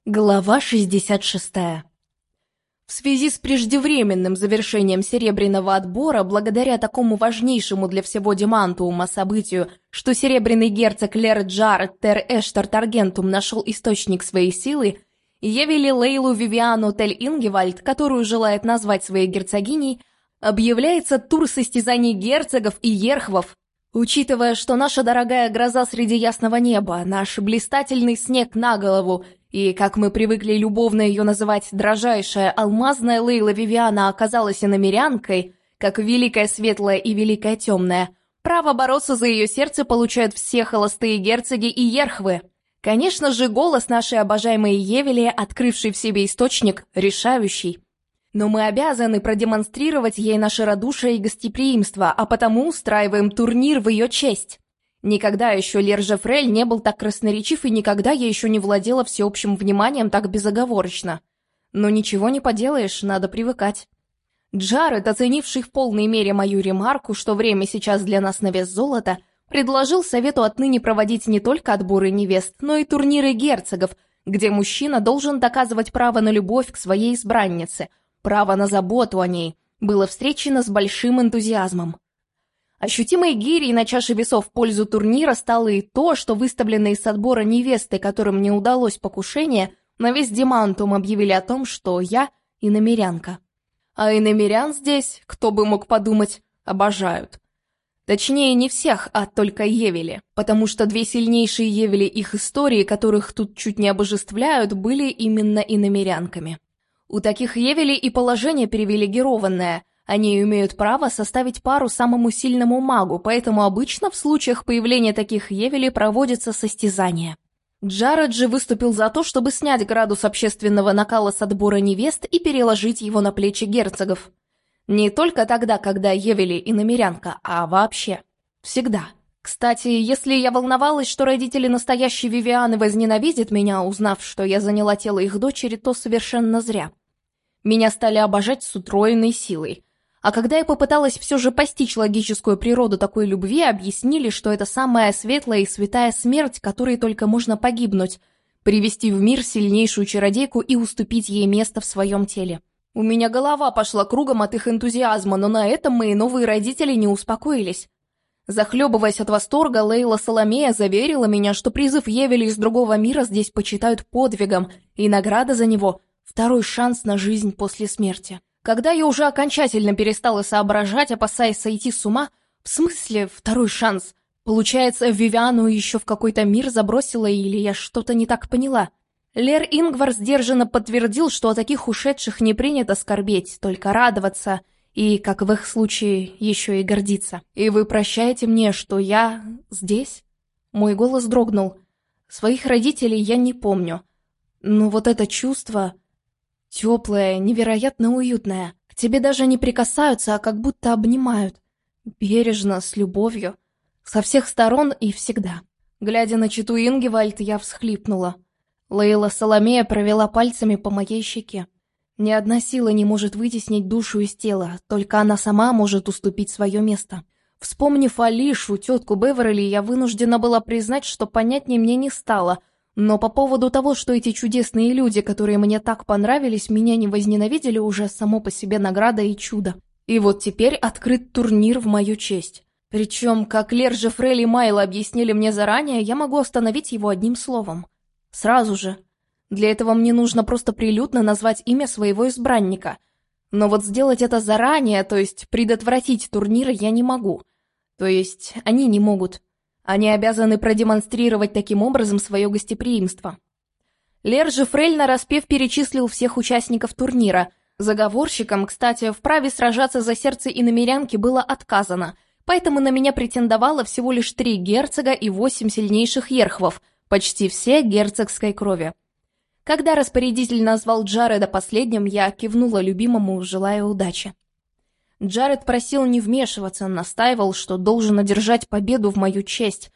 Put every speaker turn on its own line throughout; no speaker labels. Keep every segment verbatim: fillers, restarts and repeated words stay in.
Глава шестьдесят шестая. В связи с преждевременным завершением серебряного отбора, благодаря такому важнейшему для всего Демантуума событию, что серебряный герцог Лер Джаред Тер Эштар Таргентум нашел источник своей силы, Евели Лейлу Вивиану Тель Ингевальд, которую желает назвать своей герцогиней, объявляется тур состязаний герцогов и ерхвов. Учитывая, что наша дорогая гроза среди ясного неба, наш блистательный снег на голову и, как мы привыкли любовно ее называть, дрожайшая алмазная Лейла Вивиана оказалась иномерянкой, как великая светлая и великая темная, право бороться за ее сердце получают все холостые герцоги и ерхвы. Конечно же, голос нашей обожаемой Евели, открывший в себе источник, решающий. Но мы обязаны продемонстрировать ей наше радушие и гостеприимство, а потому устраиваем турнир в ее честь. Никогда еще Лер Жефрель не был так красноречив, и никогда я еще не владела всеобщим вниманием так безоговорочно. Но ничего не поделаешь, надо привыкать. Джаред, оценивший в полной мере мою ремарку, что время сейчас для нас на вес золота, предложил совету отныне проводить не только отборы невест, но и турниры герцогов, где мужчина должен доказывать право на любовь к своей избраннице, право на заботу о ней, было встречено с большим энтузиазмом. Ощутимой гирей на чаше весов в пользу турнира стало и то, что выставленные с отбора невесты, которым не удалось покушение, на весь Демантуум объявили о том, что я иномерянка. А иномерян здесь, кто бы мог подумать, обожают. Точнее, не всех, а только Евели, потому что две сильнейшие Евели их истории, которых тут чуть не обожествляют, были именно иномерянками. У таких Евели и положение привилегированное. Они имеют право составить пару самому сильному магу, поэтому обычно в случаях появления таких Евели проводятся состязания. Джаред же выступил за то, чтобы снять градус общественного накала с отбора невест и переложить его на плечи герцогов. Не только тогда, когда Евели иномерянка, а вообще. Всегда. Кстати, если я волновалась, что родители настоящей Вивианы возненавидят меня, узнав, что я заняла тело их дочери, то совершенно зря. Меня стали обожать с утроенной силой. А когда я попыталась все же постичь логическую природу такой любви, объяснили, что это самая светлая и святая смерть, которой только можно погибнуть, привести в мир сильнейшую чародейку и уступить ей место в своем теле. У меня голова пошла кругом от их энтузиазма, но на этом мои новые родители не успокоились. Захлебываясь от восторга, Лейла Соломея заверила меня, что призыв Евели из другого мира здесь почитают подвигом, и награда за него – второй шанс на жизнь после смерти. Когда я уже окончательно перестала соображать, опасаясь сойти с ума, в смысле второй шанс? Получается, Вивиану еще в какой-то мир забросила, или я что-то не так поняла? Лер Ингвар сдержанно подтвердил, что о таких ушедших не принято скорбеть, только радоваться, и, как в их случае, еще и гордиться. «И вы прощаете мне, что я здесь?» Мой голос дрогнул. Своих родителей я не помню. Но вот это чувство... Теплое, невероятно уютное. К тебе даже не прикасаются, а как будто обнимают. Бережно, с любовью. Со всех сторон и всегда. Глядя на читу Ингевальд, я всхлипнула. Лейла Соломея провела пальцами по моей щеке. Ни одна сила не может вытеснить душу из тела, только она сама может уступить свое место. Вспомнив Алишу, тетку Беверли, я вынуждена была признать, что понятней мне не стало — но по поводу того, что эти чудесные люди, которые мне так понравились, меня не возненавидели, уже само по себе награда и чудо. И вот теперь открыт турнир в мою честь. Причем, как Лер Жефрель и Майла объяснили мне заранее, я могу остановить его одним словом. Сразу же. Для этого мне нужно просто прилюдно назвать имя своего избранника. Но вот сделать это заранее, то есть предотвратить турнир, я не могу. То есть они не могут. Они обязаны продемонстрировать таким образом свое гостеприимство. Лер Жефрель нараспев перечислил всех участников турнира. Заговорщикам, кстати, в праве сражаться за сердце иномерянки было отказано, поэтому на меня претендовало всего лишь три герцога и восемь сильнейших ерхвов, почти все герцогской крови. Когда распорядитель назвал Джареда последним, я кивнула любимому, желая удачи. Джаред просил не вмешиваться, настаивал, что должен одержать победу в мою честь.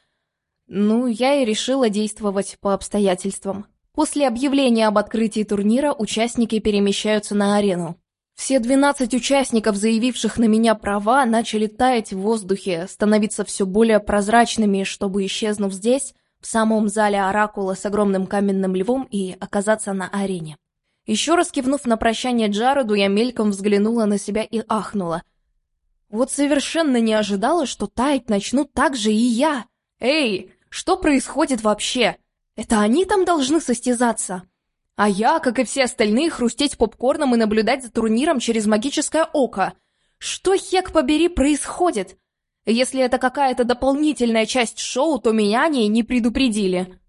Ну, я и решила действовать по обстоятельствам. После объявления об открытии турнира участники перемещаются на арену. Все двенадцать участников, заявивших на меня права, начали таять в воздухе, становиться все более прозрачными, чтобы, исчезнув здесь, в в самом зале Оракула с огромным каменным львом и оказаться на арене. Еще раз кивнув на прощание Джареду, я мельком взглянула на себя и ахнула. Вот совершенно не ожидала, что таять начну так же и я. Эй, что происходит вообще? Это они там должны состязаться? А я, как и все остальные, хрустеть попкорном и наблюдать за турниром через магическое око. Что, хек побери, происходит? Если это какая-то дополнительная часть шоу, то меня о ней не предупредили.